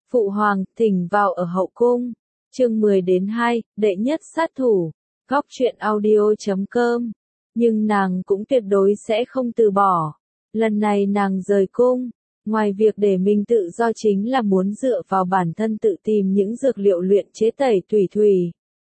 Phụ hoàng, thỉnh vào ở hậu cung. Chương 10-2, đệ nhất sát thủ. Góc truyện audio.com. Nhưng nàng cũng tuyệt đối sẽ không từ bỏ. Lần này nàng rời cung, ngoài việc để mình tự do chính là muốn dựa vào bản thân tự tìm những dược liệu luyện chế tẩy thủy thủy.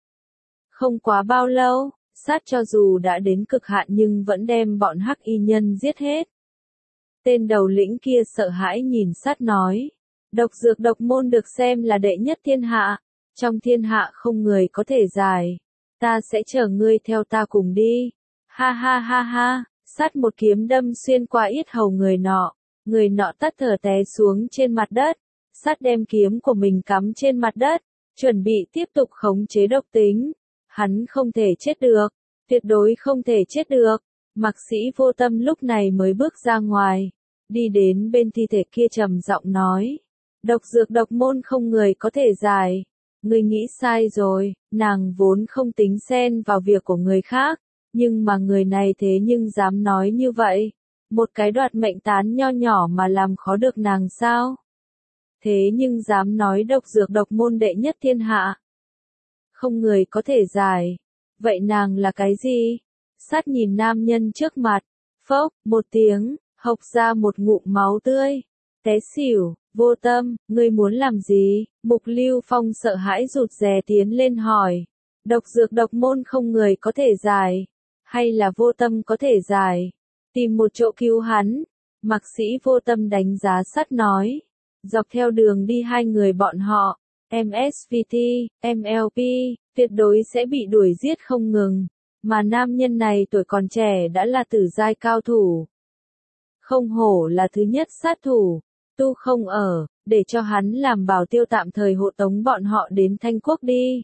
Không quá bao lâu, sát cho dù đã đến cực hạn nhưng vẫn đem bọn hắc y nhân giết hết. Tên đầu lĩnh kia sợ hãi nhìn sát nói. Độc dược độc môn được xem là đệ nhất thiên hạ. Trong thiên hạ không người có thể giải. Ta sẽ chở ngươi theo ta cùng đi. Ha ha ha ha, sát một kiếm đâm xuyên qua yết hầu người nọ. Người nọ tắt thở té xuống trên mặt đất. Sát đem kiếm của mình cắm trên mặt đất, chuẩn bị tiếp tục khống chế độc tính. Hắn không thể chết được, tuyệt đối không thể chết được. Mạc Sĩ Vô Tâm lúc này mới bước ra ngoài, đi đến bên thi thể kia trầm giọng nói. Độc dược độc môn không người có thể giải. Ngươi nghĩ sai rồi, nàng vốn không tính xen vào việc của người khác, nhưng mà người này thế nhưng dám nói như vậy. Một cái đoạt mệnh tán nho nhỏ mà làm khó được nàng sao? Thế nhưng dám nói độc dược độc môn đệ nhất thiên hạ. Không người có thể giải. Vậy nàng là cái gì? Sát nhìn nam nhân trước mặt, phốc, một tiếng, hộc ra một ngụm máu tươi. Té xỉu. Vô Tâm, ngươi muốn làm gì? Mục Lưu Phong sợ hãi rụt rè tiến lên hỏi. Độc dược độc môn không người có thể giải. Hay là Vô Tâm có thể giải? Tìm một chỗ cứu hắn. Mạc Sĩ Vô Tâm đánh giá sát nói. Dọc theo đường đi hai người bọn họ, MSVT, MLP, tuyệt đối sẽ bị đuổi giết không ngừng. Mà nam nhân này tuổi còn trẻ đã là tử giai cao thủ. Không hổ là thứ nhất sát thủ. Tu không ở, để cho hắn làm bảo tiêu tạm thời hộ tống bọn họ đến Thanh Quốc đi.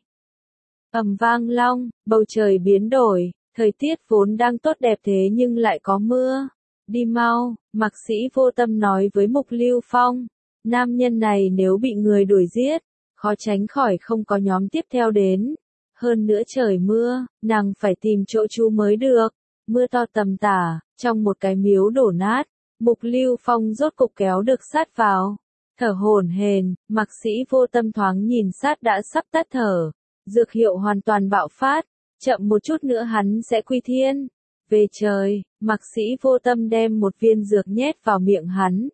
Ầm vang long, bầu trời biến đổi, thời tiết vốn đang tốt đẹp thế nhưng lại có mưa. Đi mau, Mạc Sĩ Vô Tâm nói với Mục Lưu Phong. Nam nhân này nếu bị người đuổi giết, khó tránh khỏi không có nhóm tiếp theo đến. Hơn nữa trời mưa, nàng phải tìm chỗ trú mới được. Mưa to tầm tả, trong một cái miếu đổ nát. Mục Lưu Phong rốt cục kéo được sát vào. Thở hổn hển, Mạc Sĩ Vô Tâm thoáng nhìn sát đã sắp tắt thở. Dược hiệu hoàn toàn bạo phát, chậm một chút nữa hắn sẽ quy thiên. Về trời, Mạc Sĩ Vô Tâm đem một viên dược nhét vào miệng hắn.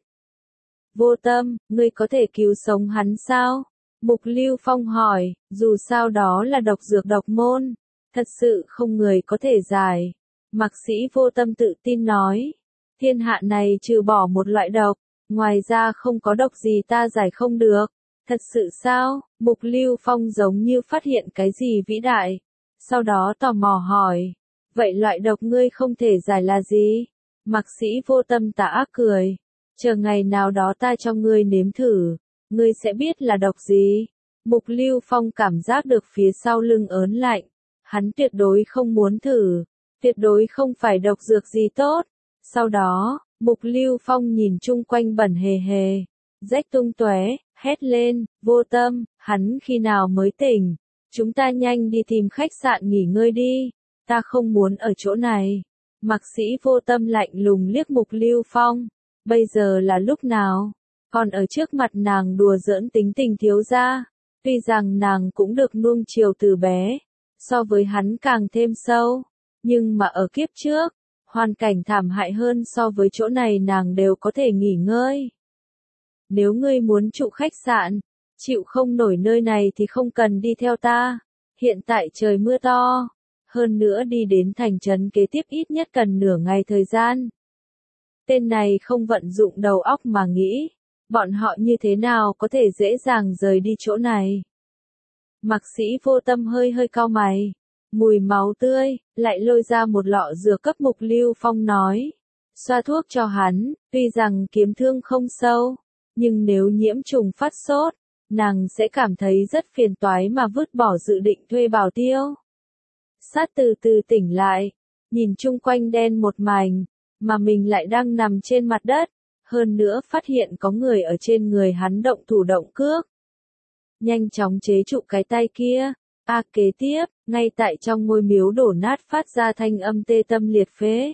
Vô Tâm, ngươi có thể cứu sống hắn sao? Mục Lưu Phong hỏi, dù sao đó là độc dược độc môn. Thật sự không người có thể giải. Mạc Sĩ Vô Tâm tự tin nói. Thiên hạ này trừ bỏ một loại độc, ngoài ra không có độc gì ta giải không được. Thật sự sao? Mục Lưu Phong giống như phát hiện cái gì vĩ đại. Sau đó tò mò hỏi. Vậy loại độc ngươi không thể giải là gì? Mạc Sĩ Vô Tâm tà ác cười. Chờ ngày nào đó ta cho ngươi nếm thử. Ngươi sẽ biết là độc gì. Mục Lưu Phong cảm giác được phía sau lưng ớn lạnh. Hắn tuyệt đối không muốn thử. Tuyệt đối không phải độc dược gì tốt. Sau đó, Mục Lưu Phong nhìn chung quanh bẩn hề hề, rách tung tóe, hét lên, Vô Tâm, hắn khi nào mới tỉnh? Chúng ta nhanh đi tìm khách sạn nghỉ ngơi đi, ta không muốn ở chỗ này. Mạc Sĩ Vô Tâm lạnh lùng liếc Mục Lưu Phong, bây giờ là lúc nào? Còn ở trước mặt nàng đùa giỡn tính tình thiếu gia, tuy rằng nàng cũng được nuông chiều từ bé, so với hắn càng thêm sâu, nhưng mà ở kiếp trước, hoàn cảnh thảm hại hơn so với chỗ này nàng đều có thể nghỉ ngơi. Nếu ngươi muốn trụ khách sạn, chịu không nổi nơi này thì không cần đi theo ta. Hiện tại trời mưa to, hơn nữa đi đến thành trấn kế tiếp ít nhất cần nửa ngày thời gian. Tên này không vận dụng đầu óc mà nghĩ, bọn họ như thế nào có thể dễ dàng rời đi chỗ này. Mạc Sĩ Vô Tâm hơi cau mày. Mùi máu tươi, lại lôi ra một lọ dược cấp Mục Lưu Phong nói. Xoa thuốc cho hắn, tuy rằng kiếm thương không sâu, nhưng nếu nhiễm trùng phát sốt, nàng sẽ cảm thấy rất phiền toái mà vứt bỏ dự định thuê bảo tiêu. Sát từ từ tỉnh lại, nhìn chung quanh đen một mảnh, mà mình lại đang nằm trên mặt đất, hơn nữa phát hiện có người ở trên người hắn động thủ động cước. Nhanh chóng chế trụ cái tay kia. Kế tiếp, ngay tại trong ngôi miếu đổ nát phát ra thanh âm tê tâm liệt phế.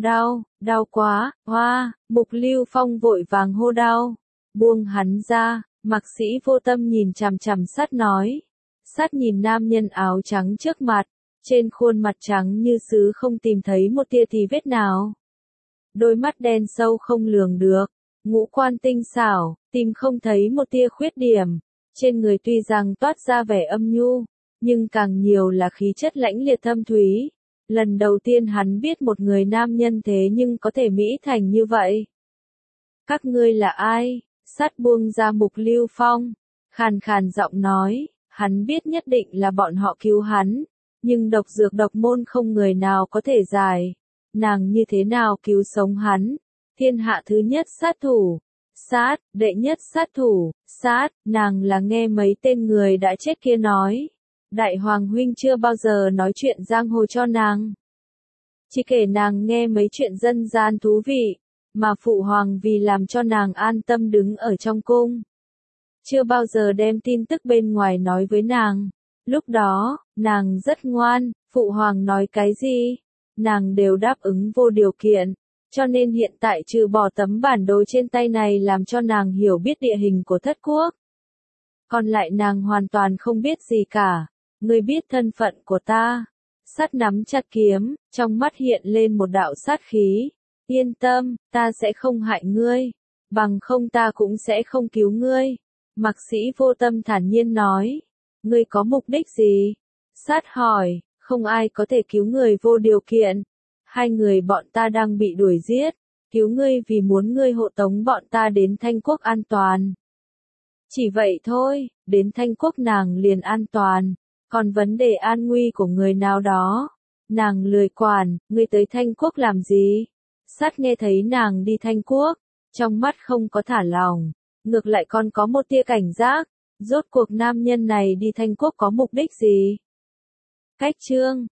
Đau quá, Mục Lưu Phong vội vàng hô đau. Buông hắn ra, Mạc Sĩ Vô Tâm nhìn chằm chằm Sát nói. Sát nhìn nam nhân áo trắng trước mặt, trên khuôn mặt trắng như sứ không tìm thấy một tia tì vết nào. Đôi mắt đen sâu không lường được, ngũ quan tinh xảo, tìm không thấy một tia khuyết điểm. Trên người tuy rằng toát ra vẻ âm nhu, nhưng càng nhiều là khí chất lãnh liệt thâm thúy. Lần đầu tiên hắn biết một người nam nhân thế nhưng có thể mỹ thành như vậy. Các ngươi là ai? Sát buông ra Mục Lưu Phong, khàn khàn giọng nói, hắn biết nhất định là bọn họ cứu hắn, nhưng độc dược độc môn không người nào có thể giải. Nàng như thế nào cứu sống hắn? Thiên hạ thứ nhất sát thủ. Sát, đệ nhất sát thủ. Sát, nàng là nghe mấy tên người đã chết kia nói. Đại Hoàng huynh chưa bao giờ nói chuyện giang hồ cho nàng. Chỉ kể nàng nghe mấy chuyện dân gian thú vị, mà Phụ Hoàng vì làm cho nàng an tâm đứng ở trong cung. Chưa bao giờ đem tin tức bên ngoài nói với nàng. Lúc đó, nàng rất ngoan, Phụ Hoàng nói cái gì, nàng đều đáp ứng vô điều kiện. Cho nên hiện tại trừ bỏ tấm bản đồ trên tay này làm cho nàng hiểu biết địa hình của thất quốc. Còn lại nàng hoàn toàn không biết gì cả. Ngươi biết thân phận của ta. Sát nắm chặt kiếm, trong mắt hiện lên một đạo sát khí. Yên tâm, ta sẽ không hại ngươi. Bằng không ta cũng sẽ không cứu ngươi. Mạc Sĩ Vô Tâm thản nhiên nói. Ngươi có mục đích gì? Sát hỏi, không ai có thể cứu người vô điều kiện. Hai người bọn ta đang bị đuổi giết. Cứu ngươi vì muốn ngươi hộ tống bọn ta đến Thanh Quốc an toàn. Chỉ vậy thôi, đến Thanh Quốc nàng liền an toàn. Còn vấn đề an nguy của người nào đó, nàng lười quản, ngươi tới Thanh Quốc làm gì? Sát nghe thấy nàng đi Thanh Quốc, trong mắt không có thả lỏng, ngược lại còn có một tia cảnh giác, rốt cuộc nam nhân này đi Thanh Quốc có mục đích gì? Cách chương